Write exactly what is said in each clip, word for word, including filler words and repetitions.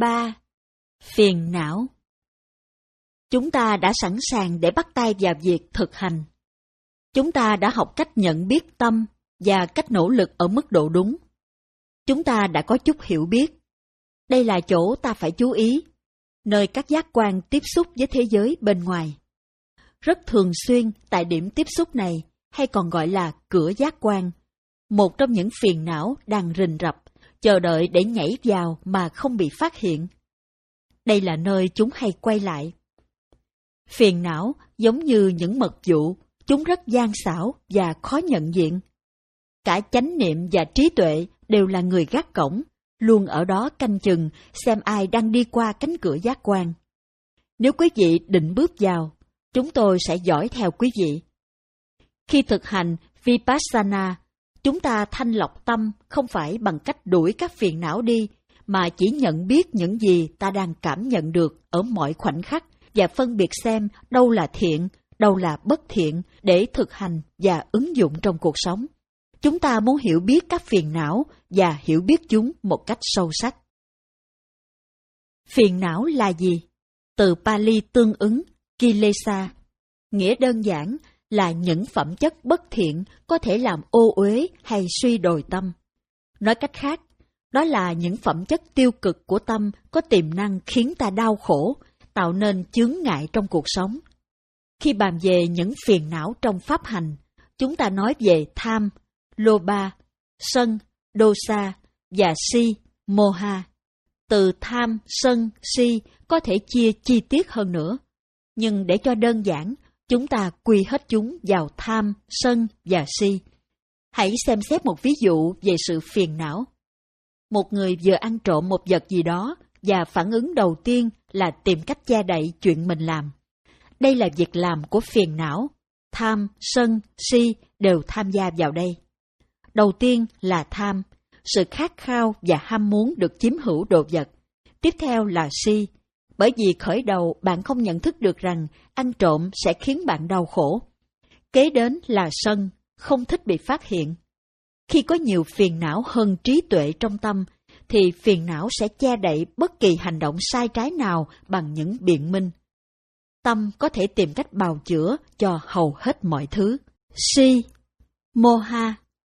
ba. Phiền não. Chúng ta đã sẵn sàng để bắt tay vào việc thực hành. Chúng ta đã học cách nhận biết tâm và cách nỗ lực ở mức độ đúng. Chúng ta đã có chút hiểu biết. Đây là chỗ ta phải chú ý, nơi các giác quan tiếp xúc với thế giới bên ngoài. Rất thường xuyên tại điểm tiếp xúc này, hay còn gọi là cửa giác quan, một trong những phiền não đang rình rập, chờ đợi để nhảy vào mà không bị phát hiện. Đây là nơi chúng hay quay lại. Phiền não giống như những mật dụ, chúng rất gian xảo và khó nhận diện. Cả chánh niệm và trí tuệ đều là người gác cổng, luôn ở đó canh chừng xem ai đang đi qua cánh cửa giác quan. Nếu quý vị định bước vào, chúng tôi sẽ dõi theo quý vị. Khi thực hành Vipassana, chúng ta thanh lọc tâm không phải bằng cách đuổi các phiền não đi, mà chỉ nhận biết những gì ta đang cảm nhận được ở mọi khoảnh khắc và phân biệt xem đâu là thiện, đâu là bất thiện để thực hành và ứng dụng trong cuộc sống. Chúng ta muốn hiểu biết các phiền não và hiểu biết chúng một cách sâu sắc. Phiền não là gì? Từ Pali tương ứng, Kilesa. Nghĩa đơn giản là những phẩm chất bất thiện có thể làm ô uế hay suy đồi tâm. Nói cách khác, đó là những phẩm chất tiêu cực của tâm có tiềm năng khiến ta đau khổ, tạo nên chướng ngại trong cuộc sống. Khi bàn về những phiền não trong pháp hành, chúng ta nói về tham, lobha, sân, dosa và si, moha. Từ tham, sân, si có thể chia chi tiết hơn nữa, nhưng để cho đơn giản, chúng ta quy hết chúng vào tham, sân và si. Hãy xem xét một ví dụ về sự phiền não. Một người vừa ăn trộm một vật gì đó và phản ứng đầu tiên là tìm cách che đậy chuyện mình làm. Đây là việc làm của phiền não. Tham, sân, si đều tham gia vào đây. Đầu tiên là tham, sự khát khao và ham muốn được chiếm hữu đồ vật. Tiếp theo là si, bởi vì khởi đầu bạn không nhận thức được rằng ăn trộm sẽ khiến bạn đau khổ. Kế đến là sân, không thích bị phát hiện. Khi có nhiều phiền não hơn trí tuệ trong tâm, thì phiền não sẽ che đậy bất kỳ hành động sai trái nào bằng những biện minh. Tâm có thể tìm cách bào chữa cho hầu hết mọi thứ. Si, moha.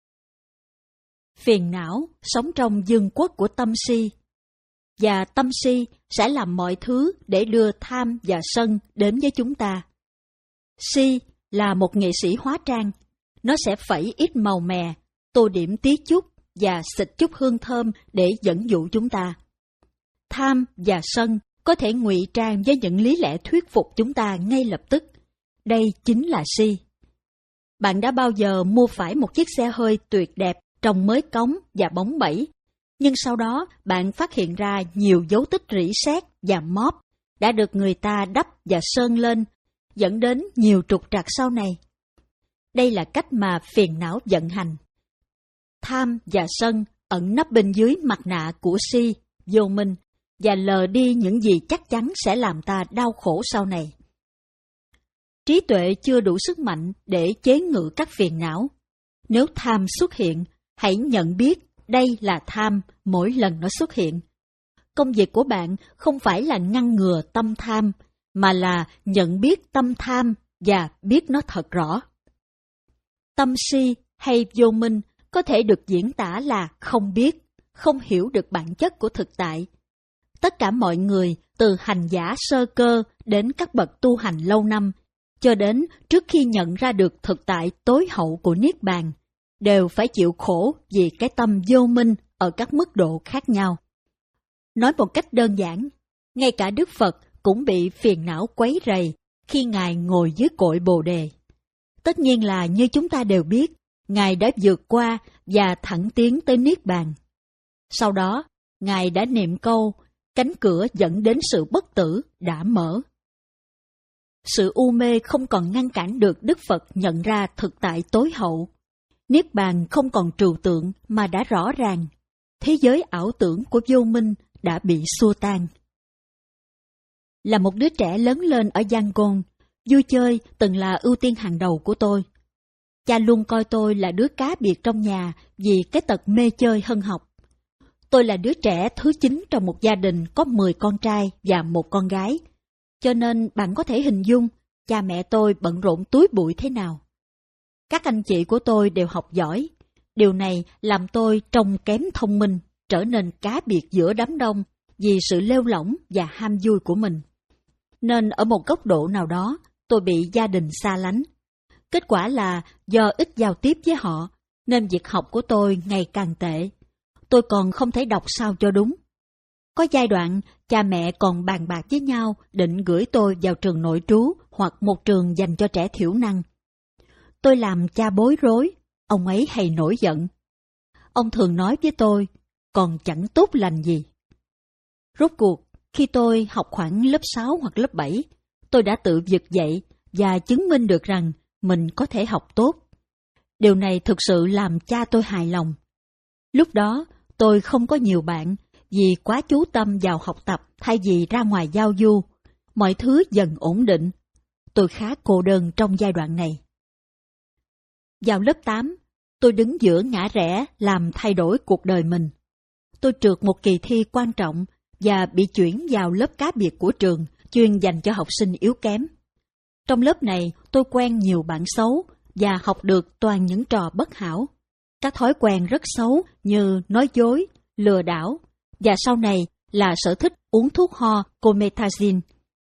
Phiền não sống trong vương quốc của tâm si, và tâm si sẽ làm mọi thứ để đưa tham và sân đến với chúng ta. Si là một nghệ sĩ hóa trang, nó sẽ phẩy ít màu mè, tô điểm tí chút và xịt chút hương thơm để dẫn dụ chúng ta. Tham và sân có thể ngụy trang với những lý lẽ thuyết phục chúng ta ngay lập tức. Đây chính là si. Bạn đã bao giờ mua phải một chiếc xe hơi tuyệt đẹp, trông mới cống và bóng bẩy, nhưng sau đó bạn phát hiện ra nhiều dấu tích rỉ sét và móp đã được người ta đắp và sơn lên, dẫn đến nhiều trục trặc sau này. Đây là cách mà phiền não vận hành. Tham và sân ẩn nấp bên dưới mặt nạ của si, vô minh, và lờ đi những gì chắc chắn sẽ làm ta đau khổ sau này. Trí tuệ chưa đủ sức mạnh để chế ngự các phiền não. Nếu tham xuất hiện, hãy nhận biết đây là tham mỗi lần nó xuất hiện. Công việc của bạn không phải là ngăn ngừa tâm tham, mà là nhận biết tâm tham và biết nó thật rõ. Tâm si hay vô minh có thể được diễn tả là không biết, không hiểu được bản chất của thực tại. Tất cả mọi người, từ hành giả sơ cơ đến các bậc tu hành lâu năm, cho đến trước khi nhận ra được thực tại tối hậu của Niết Bàn, đều phải chịu khổ vì cái tâm vô minh ở các mức độ khác nhau. Nói một cách đơn giản, ngay cả Đức Phật cũng bị phiền não quấy rầy khi Ngài ngồi dưới cội Bồ Đề. Tất nhiên là như chúng ta đều biết, Ngài đã vượt qua và thẳng tiến tới Niết Bàn. Sau đó, Ngài đã niệm câu, cánh cửa dẫn đến sự bất tử đã mở. Sự u mê không còn ngăn cản được Đức Phật nhận ra thực tại tối hậu. Niết Bàn không còn trừu tượng mà đã rõ ràng. Thế giới ảo tưởng của vô minh đã bị xua tan. Là một đứa trẻ lớn lên ở Yangon, vui chơi từng là ưu tiên hàng đầu của tôi. Cha luôn coi tôi là đứa cá biệt trong nhà vì cái tật mê chơi hơn học. Tôi là đứa trẻ thứ chín trong một gia đình có mười con trai và một con gái. Cho nên bạn có thể hình dung cha mẹ tôi bận rộn túi bụi thế nào. Các anh chị của tôi đều học giỏi. Điều này làm tôi trông kém thông minh, trở nên cá biệt giữa đám đông vì sự lêu lỏng và ham vui của mình. Nên ở một góc độ nào đó, tôi bị gia đình xa lánh. Kết quả là do ít giao tiếp với họ, nên việc học của tôi ngày càng tệ. Tôi còn không thể đọc sao cho đúng. Có giai đoạn, cha mẹ còn bàn bạc với nhau định gửi tôi vào trường nội trú hoặc một trường dành cho trẻ thiểu năng. Tôi làm cha bối rối, ông ấy hay nổi giận. Ông thường nói với tôi, còn chẳng tốt lành gì. Rốt cuộc, khi tôi học khoảng lớp sáu hoặc lớp bảy, tôi đã tự vực dậy và chứng minh được rằng mình có thể học tốt. Điều này thực sự làm cha tôi hài lòng. Lúc đó, tôi không có nhiều bạn vì quá chú tâm vào học tập thay vì ra ngoài giao du. Mọi thứ dần ổn định. Tôi khá cô đơn trong giai đoạn này. Vào lớp tám, tôi đứng giữa ngã rẽ làm thay đổi cuộc đời mình. Tôi trượt một kỳ thi quan trọng và bị chuyển vào lớp cá biệt của trường chuyên dành cho học sinh yếu kém. Trong lớp này, tôi quen nhiều bạn xấu và học được toàn những trò bất hảo. Các thói quen rất xấu như nói dối, lừa đảo và sau này là sở thích uống thuốc ho Comethazine.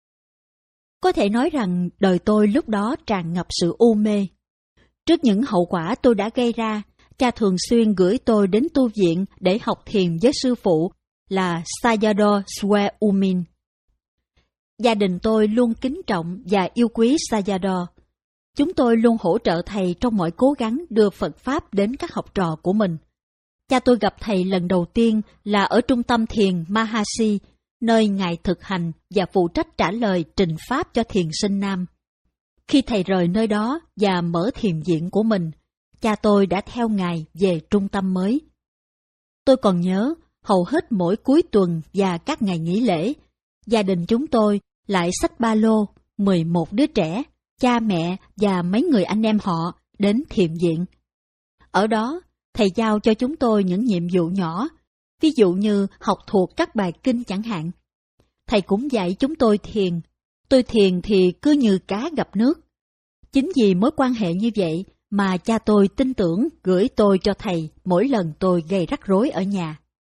Có thể nói rằng đời tôi lúc đó tràn ngập sự u mê. Trước những hậu quả tôi đã gây ra, cha thường xuyên gửi tôi đến tu viện để học thiền với sư phụ là Sayadaw Sweumin. Gia đình tôi luôn kính trọng và yêu quý Sayadaw. Chúng tôi luôn hỗ trợ thầy trong mọi cố gắng đưa Phật Pháp đến các học trò của mình. Cha tôi gặp thầy lần đầu tiên là ở trung tâm thiền Mahasi, nơi ngài thực hành và phụ trách trả lời trình Pháp cho thiền sinh nam. Khi thầy rời nơi đó và mở thiền viện của mình, cha tôi đã theo ngài về trung tâm mới. Tôi còn nhớ, hầu hết mỗi cuối tuần và các ngày nghỉ lễ, gia đình chúng tôi lại xách ba lô, mười một đứa trẻ, cha mẹ và mấy người anh em họ đến thiền viện. Ở đó, thầy giao cho chúng tôi những nhiệm vụ nhỏ, ví dụ như học thuộc các bài kinh chẳng hạn. Thầy cũng dạy chúng tôi thiền. Tôi thiền thì cứ như cá gặp nước. Chính vì mối quan hệ như vậy mà cha tôi tin tưởng gửi tôi cho thầy mỗi lần tôi gây rắc rối ở nhà.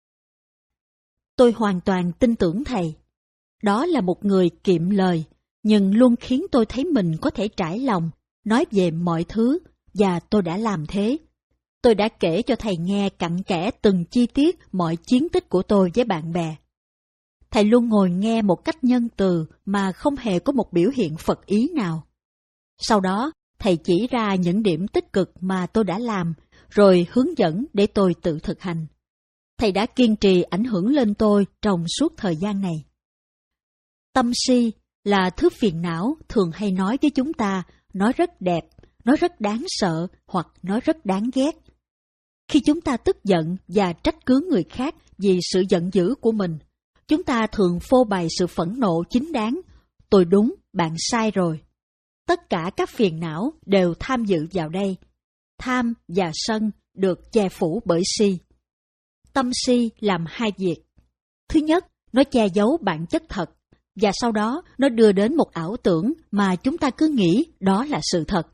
Tôi hoàn toàn tin tưởng thầy. Đó là một người kiệm lời, nhưng luôn khiến tôi thấy mình có thể trải lòng, nói về mọi thứ, và tôi đã làm thế. Tôi đã kể cho thầy nghe cặn kẽ từng chi tiết mọi chiến tích của tôi với bạn bè. Thầy luôn ngồi nghe một cách nhân từ mà không hề có một biểu hiện Phật ý nào. Sau đó, thầy chỉ ra những điểm tích cực mà tôi đã làm, rồi hướng dẫn để tôi tự thực hành. Thầy đã kiên trì ảnh hưởng lên tôi trong suốt thời gian này. Tâm si là thứ phiền não thường hay nói với chúng ta, nói rất đẹp, nói rất đáng sợ hoặc nói rất đáng ghét. Khi chúng ta tức giận và trách cứ người khác vì sự giận dữ của mình, chúng ta thường phô bày sự phẫn nộ chính đáng. Tôi đúng, bạn sai rồi. Tất cả các phiền não đều tham dự vào đây. Tham và sân được che phủ bởi si. Tâm si làm hai việc. Thứ nhất, nó che giấu bản chất thật, và sau đó nó đưa đến một ảo tưởng mà chúng ta cứ nghĩ đó là sự thật.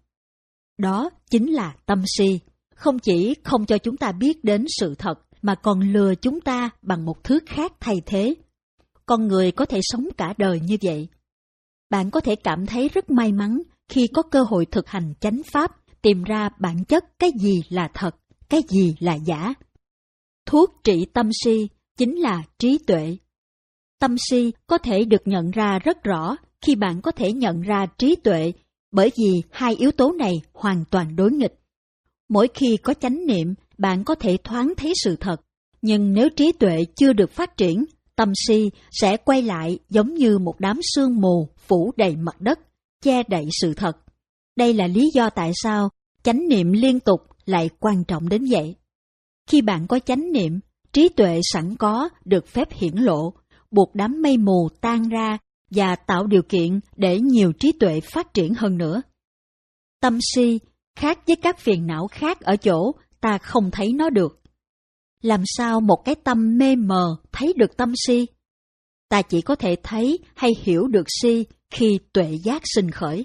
Đó chính là tâm si, không chỉ không cho chúng ta biết đến sự thật, mà còn lừa chúng ta bằng một thứ khác thay thế. Con người có thể sống cả đời như vậy. Bạn có thể cảm thấy rất may mắn khi có cơ hội thực hành chánh pháp, tìm ra bản chất cái gì là thật, cái gì là giả. Thuốc trị tâm si chính là trí tuệ. Tâm si có thể được nhận ra rất rõ khi bạn có thể nhận ra trí tuệ, bởi vì hai yếu tố này hoàn toàn đối nghịch. Mỗi khi có chánh niệm, bạn có thể thoáng thấy sự thật, nhưng nếu trí tuệ chưa được phát triển, tâm si sẽ quay lại giống như một đám sương mù phủ đầy mặt đất, che đậy sự thật. Đây là lý do tại sao chánh niệm liên tục lại quan trọng đến vậy. Khi bạn có chánh niệm, trí tuệ sẵn có được phép hiển lộ, buộc đám mây mù tan ra và tạo điều kiện để nhiều trí tuệ phát triển hơn nữa. Tâm si khác với các phiền não khác ở chỗ ta không thấy nó được. Làm sao một cái tâm mê mờ thấy được tâm si? Ta chỉ có thể thấy hay hiểu được si khi tuệ giác sinh khởi.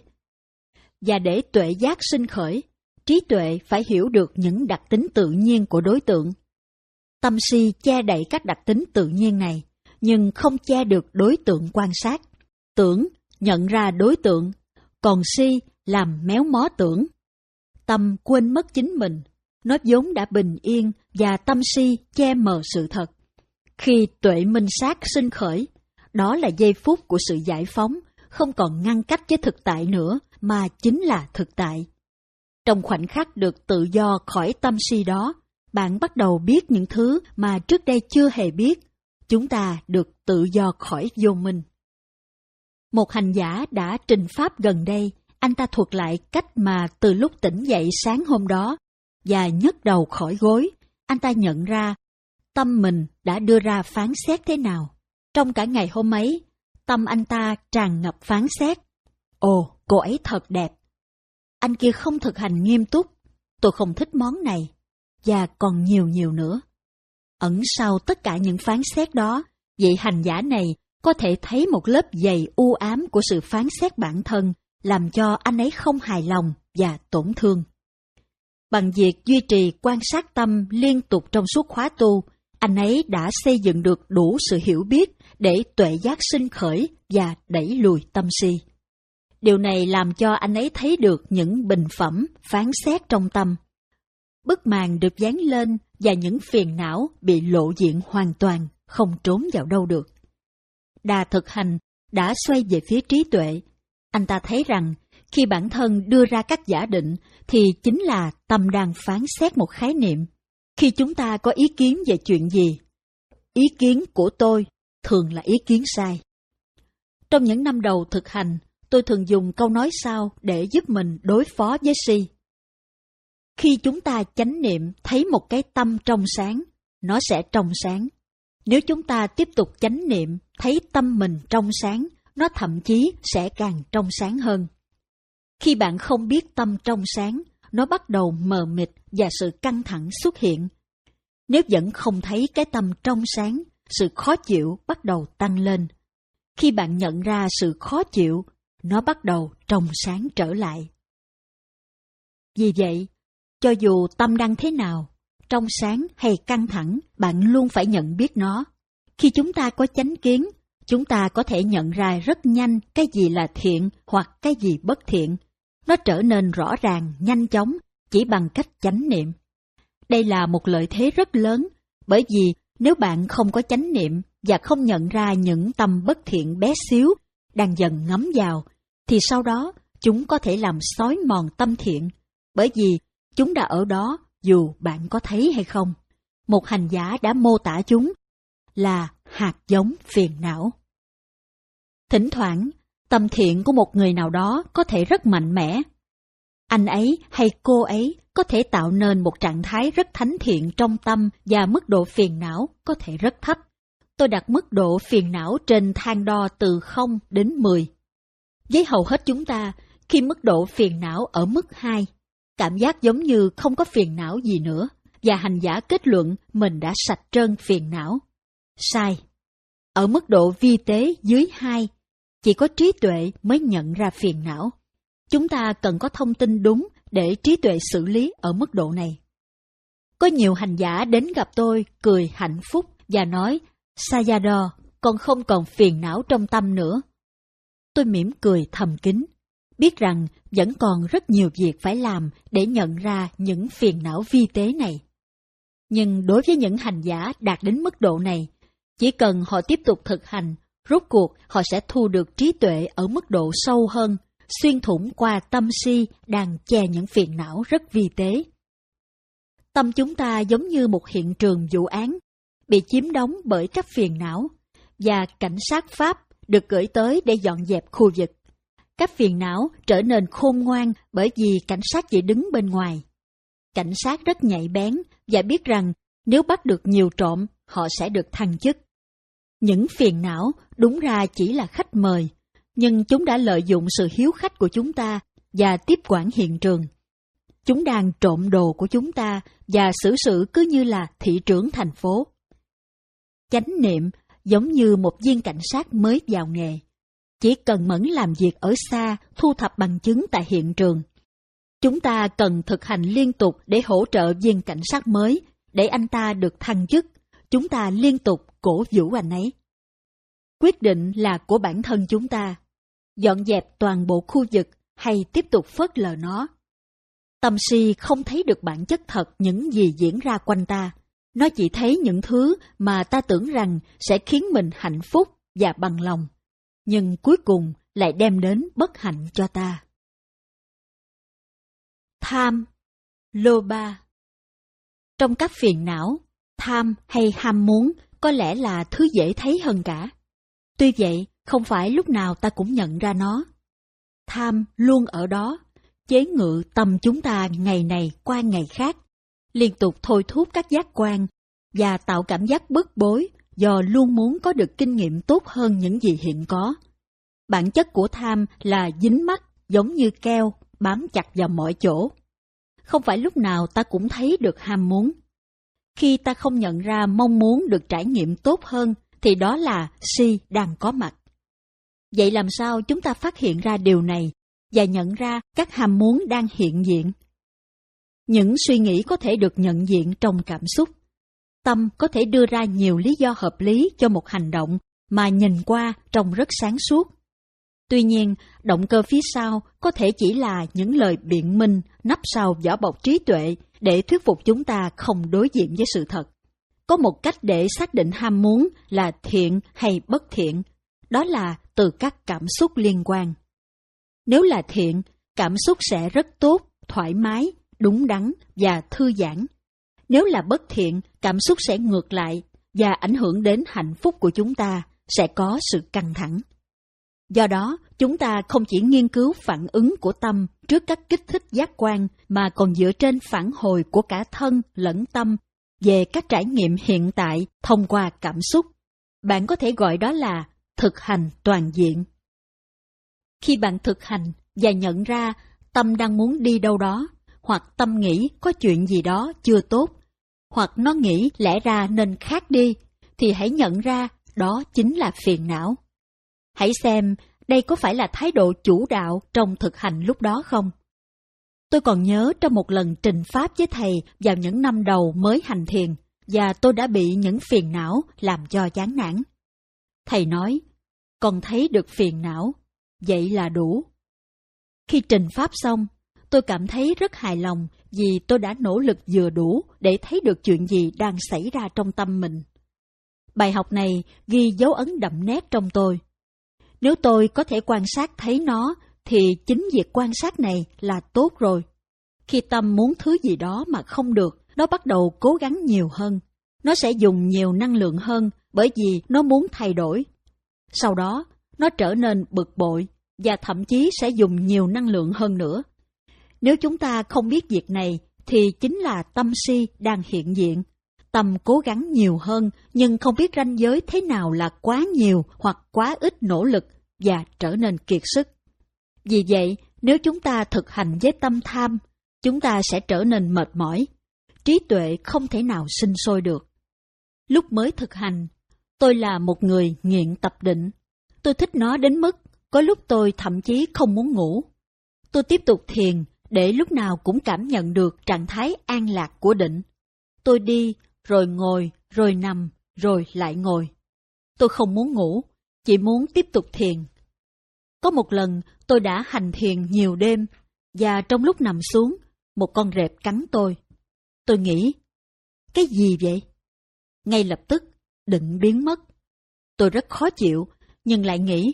Và để tuệ giác sinh khởi, trí tuệ phải hiểu được những đặc tính tự nhiên của đối tượng. Tâm si che đậy các đặc tính tự nhiên này, nhưng không che được đối tượng quan sát. Tưởng nhận ra đối tượng, còn si làm méo mó tưởng. Tâm quên mất chính mình, nó vốn đã bình yên và tâm si che mờ sự thật. Khi tuệ minh sát sinh khởi, đó là giây phút của sự giải phóng, không còn ngăn cách với thực tại nữa, mà chính là thực tại. Trong khoảnh khắc được tự do khỏi tâm si đó, bạn bắt đầu biết những thứ mà trước đây chưa hề biết. Chúng ta được tự do khỏi vô minh. Một hành giả đã trình pháp gần đây, anh ta thuật lại cách mà từ lúc tỉnh dậy sáng hôm đó và nhấc đầu khỏi gối, anh ta nhận ra tâm mình đã đưa ra phán xét thế nào. Trong cả ngày hôm ấy, tâm anh ta tràn ngập phán xét. Ồ, cô ấy thật đẹp. Anh kia không thực hành nghiêm túc. Tôi không thích món này. Và còn nhiều nhiều nữa. Ẩn sau tất cả những phán xét đó, vị hành giả này có thể thấy một lớp dày u ám của sự phán xét bản thân, làm cho anh ấy không hài lòng và tổn thương. Bằng việc duy trì quan sát tâm liên tục trong suốt khóa tu, anh ấy đã xây dựng được đủ sự hiểu biết để tuệ giác sinh khởi và đẩy lùi tâm si. Điều này làm cho anh ấy thấy được những bình phẩm, phán xét trong tâm. Bức màn được dán lên và những phiền não bị lộ diện hoàn toàn, không trốn vào đâu được. Đà thực hành đã xoay về phía trí tuệ. Anh ta thấy rằng khi bản thân đưa ra các giả định thì chính là tâm đang phán xét một khái niệm. Khi chúng ta có ý kiến về chuyện gì, ý kiến của tôi thường là ý kiến sai. Trong những năm đầu thực hành, tôi thường dùng câu nói sau để giúp mình đối phó với si. Khi chúng ta chánh niệm thấy một cái tâm trong sáng, nó sẽ trong sáng. Nếu chúng ta tiếp tục chánh niệm thấy tâm mình trong sáng, nó thậm chí sẽ càng trong sáng hơn. Khi bạn không biết tâm trong sáng, nó bắt đầu mờ mịt và sự căng thẳng xuất hiện. Nếu vẫn không thấy cái tâm trong sáng, sự khó chịu bắt đầu tăng lên. Khi bạn nhận ra sự khó chịu, nó bắt đầu trong sáng trở lại. Vì vậy, cho dù tâm đang thế nào, trong sáng hay căng thẳng, bạn luôn phải nhận biết nó. Khi chúng ta có chánh kiến, chúng ta có thể nhận ra rất nhanh cái gì là thiện hoặc cái gì bất thiện. Nó trở nên rõ ràng, nhanh chóng, chỉ bằng cách chánh niệm. Đây là một lợi thế rất lớn, bởi vì nếu bạn không có chánh niệm và không nhận ra những tâm bất thiện bé xíu đang dần ngấm vào, thì sau đó chúng có thể làm xói mòn tâm thiện, bởi vì chúng đã ở đó dù bạn có thấy hay không. Một hành giả đã mô tả chúng là hạt giống phiền não. Thỉnh thoảng, tâm thiện của một người nào đó có thể rất mạnh mẽ. Anh ấy hay cô ấy có thể tạo nên một trạng thái rất thánh thiện trong tâm và mức độ phiền não có thể rất thấp. Tôi đặt mức độ phiền não trên thang đo từ không đến mười. Với hầu hết chúng ta, khi mức độ phiền não ở mức hai, cảm giác giống như không có phiền não gì nữa, và hành giả kết luận mình đã sạch trơn phiền não. Sai. Ở mức độ vi tế dưới hai, chỉ có trí tuệ mới nhận ra phiền não. Chúng ta cần có thông tin đúng để trí tuệ xử lý ở mức độ này. Có nhiều hành giả đến gặp tôi cười hạnh phúc và nói, Sayadaw, con không còn phiền não trong tâm nữa. Tôi mỉm cười thầm kín, biết rằng vẫn còn rất nhiều việc phải làm để nhận ra những phiền não vi tế này. Nhưng đối với những hành giả đạt đến mức độ này, chỉ cần họ tiếp tục thực hành, rốt cuộc họ sẽ thu được trí tuệ ở mức độ sâu hơn, xuyên thủng qua tâm si đang che những phiền não rất vi tế. Tâm chúng ta giống như một hiện trường vụ án, bị chiếm đóng bởi các phiền não, và cảnh sát Pháp được gửi tới để dọn dẹp khu vực. Các phiền não trở nên khôn ngoan bởi vì cảnh sát chỉ đứng bên ngoài. Cảnh sát rất nhạy bén và biết rằng nếu bắt được nhiều trộm, họ sẽ được thăng chức. Những phiền não đúng ra chỉ là khách mời, nhưng chúng đã lợi dụng sự hiếu khách của chúng ta và tiếp quản hiện trường. chúng đang trộm đồ của chúng ta và xử sự cứ như là thị trưởng thành phố. Chánh niệm giống như một viên cảnh sát mới vào nghề. Chỉ cần mẫn làm việc ở xa, thu thập bằng chứng tại hiện trường. Chúng ta cần thực hành liên tục để hỗ trợ viên cảnh sát mới, để anh ta được thăng chức. Chúng ta liên tục cổ vũ anh ấy. Quyết định là của bản thân chúng ta. Dọn dẹp toàn bộ khu vực hay tiếp tục phớt lờ nó. Tâm si không thấy được bản chất thật những gì diễn ra quanh ta. Nó chỉ thấy những thứ mà ta tưởng rằng sẽ khiến mình hạnh phúc và bằng lòng, nhưng cuối cùng lại đem đến bất hạnh cho ta. Tham, Lobha. Trong các phiền não, tham hay ham muốn có lẽ là thứ dễ thấy hơn cả. Tuy vậy, không phải lúc nào ta cũng nhận ra nó. Tham luôn ở đó, chế ngự tâm chúng ta ngày này qua ngày khác, liên tục thôi thúc các giác quan và tạo cảm giác bức bối do luôn muốn có được kinh nghiệm tốt hơn những gì hiện có. Bản chất của tham là dính mắc giống như keo, bám chặt vào mọi chỗ. Không phải lúc nào ta cũng thấy được ham muốn. Khi ta không nhận ra mong muốn được trải nghiệm tốt hơn, thì đó là si đang có mặt. Vậy làm sao chúng ta phát hiện ra điều này và nhận ra các ham muốn đang hiện diện? Những suy nghĩ có thể được nhận diện trong cảm xúc. Tâm có thể đưa ra nhiều lý do hợp lý cho một hành động mà nhìn qua trông rất sáng suốt. Tuy nhiên, động cơ phía sau có thể chỉ là những lời biện minh nấp sau vỏ bọc trí tuệ để thuyết phục chúng ta không đối diện với sự thật. Có một cách để xác định ham muốn là thiện hay bất thiện, đó là từ các cảm xúc liên quan. Nếu là thiện, cảm xúc sẽ rất tốt, thoải mái, đúng đắn và thư giãn. Nếu là bất thiện, cảm xúc sẽ ngược lại và ảnh hưởng đến hạnh phúc của chúng ta, sẽ có sự căng thẳng. Do đó, chúng ta không chỉ nghiên cứu phản ứng của tâm trước các kích thích giác quan mà còn dựa trên phản hồi của cả thân lẫn tâm về các trải nghiệm hiện tại thông qua cảm xúc. Bạn có thể gọi đó là thực hành toàn diện. Khi bạn thực hành và nhận ra tâm đang muốn đi đâu đó, hoặc tâm nghĩ có chuyện gì đó chưa tốt, hoặc nó nghĩ lẽ ra nên khác đi, thì hãy nhận ra đó chính là phiền não. Hãy xem đây có phải là thái độ chủ đạo trong thực hành lúc đó không? Tôi còn nhớ trong một lần trình pháp với thầy vào những năm đầu mới hành thiền, và tôi đã bị những phiền não làm cho chán nản. Thầy nói, con thấy được phiền não, vậy là đủ. Khi trình pháp xong, tôi cảm thấy rất hài lòng vì tôi đã nỗ lực vừa đủ để thấy được chuyện gì đang xảy ra trong tâm mình. Bài học này ghi dấu ấn đậm nét trong tôi. Nếu tôi có thể quan sát thấy nó, thì chính việc quan sát này là tốt rồi. Khi tâm muốn thứ gì đó mà không được, nó bắt đầu cố gắng nhiều hơn. Nó sẽ dùng nhiều năng lượng hơn bởi vì nó muốn thay đổi. Sau đó, nó trở nên bực bội và thậm chí sẽ dùng nhiều năng lượng hơn nữa. Nếu chúng ta không biết việc này, thì chính là tâm si đang hiện diện. Tâm cố gắng nhiều hơn nhưng không biết ranh giới thế nào là quá nhiều hoặc quá ít nỗ lực và trở nên kiệt sức. Vì vậy, nếu chúng ta thực hành với tâm tham, chúng ta sẽ trở nên mệt mỏi. Trí tuệ không thể nào sinh sôi được. Lúc mới thực hành, tôi là một người nghiện tập định. Tôi thích nó đến mức có lúc tôi thậm chí không muốn ngủ. Tôi tiếp tục thiền để lúc nào cũng cảm nhận được trạng thái an lạc của định. Tôi đi, rồi ngồi, rồi nằm, rồi lại ngồi. Tôi không muốn ngủ, chỉ muốn tiếp tục thiền. Có một lần tôi đã hành thiền nhiều đêm, và trong lúc nằm xuống, một con rệp cắn tôi. Tôi nghĩ, cái gì vậy? Ngay lập tức, định biến mất. Tôi rất khó chịu, nhưng lại nghĩ,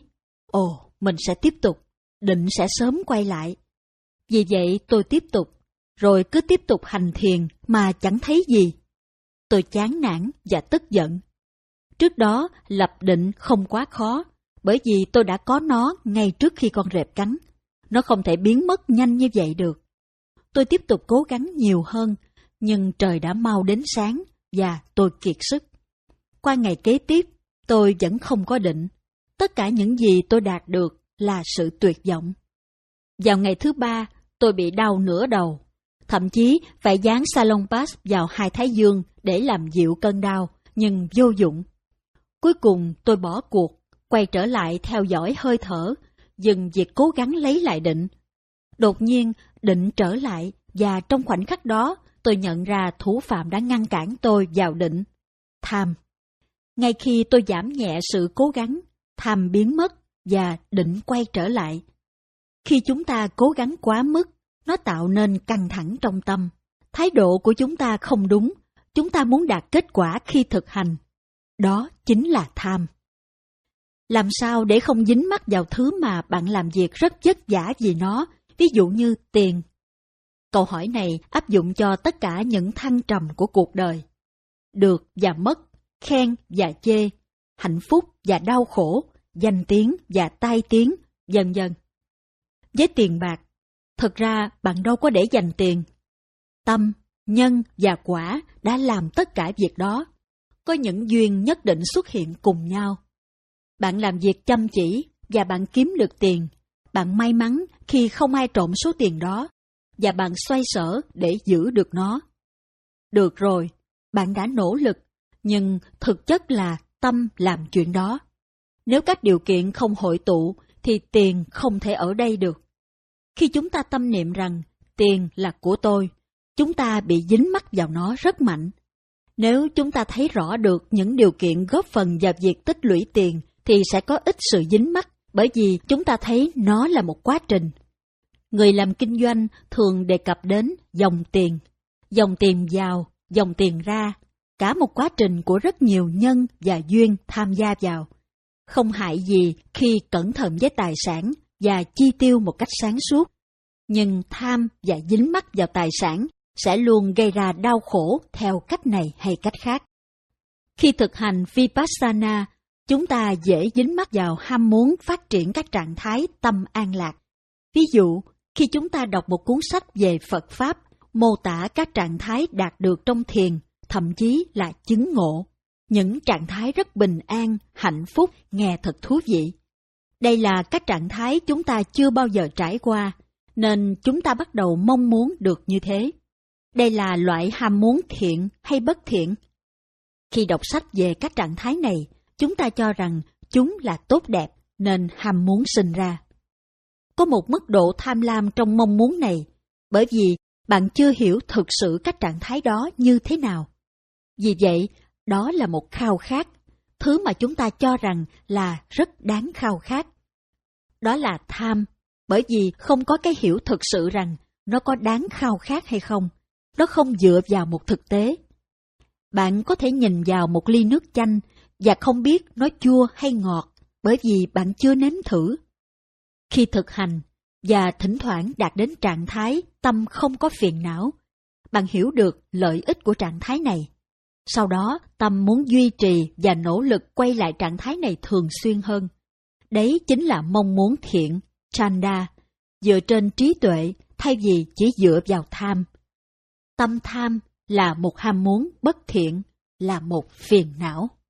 ồ, mình sẽ tiếp tục, định sẽ sớm quay lại. Vì vậy tôi tiếp tục, rồi cứ tiếp tục hành thiền mà chẳng thấy gì. Tôi chán nản và tức giận. Trước đó, lập định không quá khó, bởi vì tôi đã có nó ngay trước khi con rệp cắn. Nó không thể biến mất nhanh như vậy được. Tôi tiếp tục cố gắng nhiều hơn, nhưng trời đã mau đến sáng và tôi kiệt sức. Qua ngày kế tiếp, tôi vẫn không có định. Tất cả những gì tôi đạt được là sự tuyệt vọng. Vào ngày thứ ba, tôi bị đau nửa đầu. thậm chí phải dán Salon Pass vào hai thái dương để làm dịu cơn đau, nhưng vô dụng. Cuối cùng tôi bỏ cuộc, quay trở lại theo dõi hơi thở, dừng việc cố gắng lấy lại định. Đột nhiên, định trở lại, và trong khoảnh khắc đó, tôi nhận ra thủ phạm đã ngăn cản tôi vào định. Tham. Ngay khi tôi giảm nhẹ sự cố gắng, tham biến mất và định quay trở lại. Khi chúng ta cố gắng quá mức, nó tạo nên căng thẳng trong tâm. Thái độ của chúng ta không đúng, chúng ta muốn đạt kết quả khi thực hành. Đó chính là tham. Làm sao để không dính mắc vào thứ mà bạn làm việc rất vất vả vì nó, ví dụ như tiền? Câu hỏi này áp dụng cho tất cả những thăng trầm của cuộc đời. Được và mất, khen và chê, hạnh phúc và đau khổ, danh tiếng và tai tiếng, vân vân. Với tiền bạc, thực ra bạn đâu có để dành tiền. Tâm, nhân và quả đã làm tất cả việc đó. Có những duyên nhất định xuất hiện cùng nhau. Bạn làm việc chăm chỉ và bạn kiếm được tiền. Bạn may mắn khi không ai trộm số tiền đó, và bạn xoay sở để giữ được nó. Được rồi, bạn đã nỗ lực, nhưng thực chất là tâm làm chuyện đó. Nếu các điều kiện không hội tụ, thì tiền không thể ở đây được. Khi chúng ta tâm niệm rằng tiền là của tôi, chúng ta bị dính mắc vào nó rất mạnh. Nếu chúng ta thấy rõ được những điều kiện góp phần vào việc tích lũy tiền, thì sẽ có ít sự dính mắc, bởi vì chúng ta thấy nó là một quá trình. Người làm kinh doanh thường đề cập đến dòng tiền, dòng tiền vào, dòng tiền ra, cả một quá trình của rất nhiều nhân và duyên tham gia vào. Không hại gì khi cẩn thận với tài sản và chi tiêu một cách sáng suốt, nhưng tham và dính mắc vào tài sản sẽ luôn gây ra đau khổ theo cách này hay cách khác. Khi thực hành Vipassana, chúng ta dễ dính mắc vào ham muốn phát triển các trạng thái tâm an lạc. Ví dụ, khi chúng ta đọc một cuốn sách về Phật Pháp, mô tả các trạng thái đạt được trong thiền, thậm chí là chứng ngộ. Những trạng thái rất bình an, hạnh phúc, nghe thật thú vị. Đây là các trạng thái chúng ta chưa bao giờ trải qua, nên chúng ta bắt đầu mong muốn được như thế. Đây là loại ham muốn thiện hay bất thiện? Khi đọc sách về các trạng thái này, chúng ta cho rằng chúng là tốt đẹp, nên ham muốn sinh ra. Có một mức độ tham lam trong mong muốn này, bởi vì bạn chưa hiểu thực sự các trạng thái đó như thế nào. Vì vậy, đó là một khao khát, thứ mà chúng ta cho rằng là rất đáng khao khát. Đó là tham, bởi vì không có cái hiểu thực sự rằng nó có đáng khao khát hay không. Nó không dựa vào một thực tế. Bạn có thể nhìn vào một ly nước chanh và không biết nó chua hay ngọt, bởi vì bạn chưa nếm thử. Khi thực hành và thỉnh thoảng đạt đến trạng thái tâm không có phiền não, bạn hiểu được lợi ích của trạng thái này. Sau đó, tâm muốn duy trì và nỗ lực quay lại trạng thái này thường xuyên hơn. Đấy chính là mong muốn thiện, chanda, dựa trên trí tuệ thay vì chỉ dựa vào tham. Tâm tham là một ham muốn bất thiện, là một phiền não.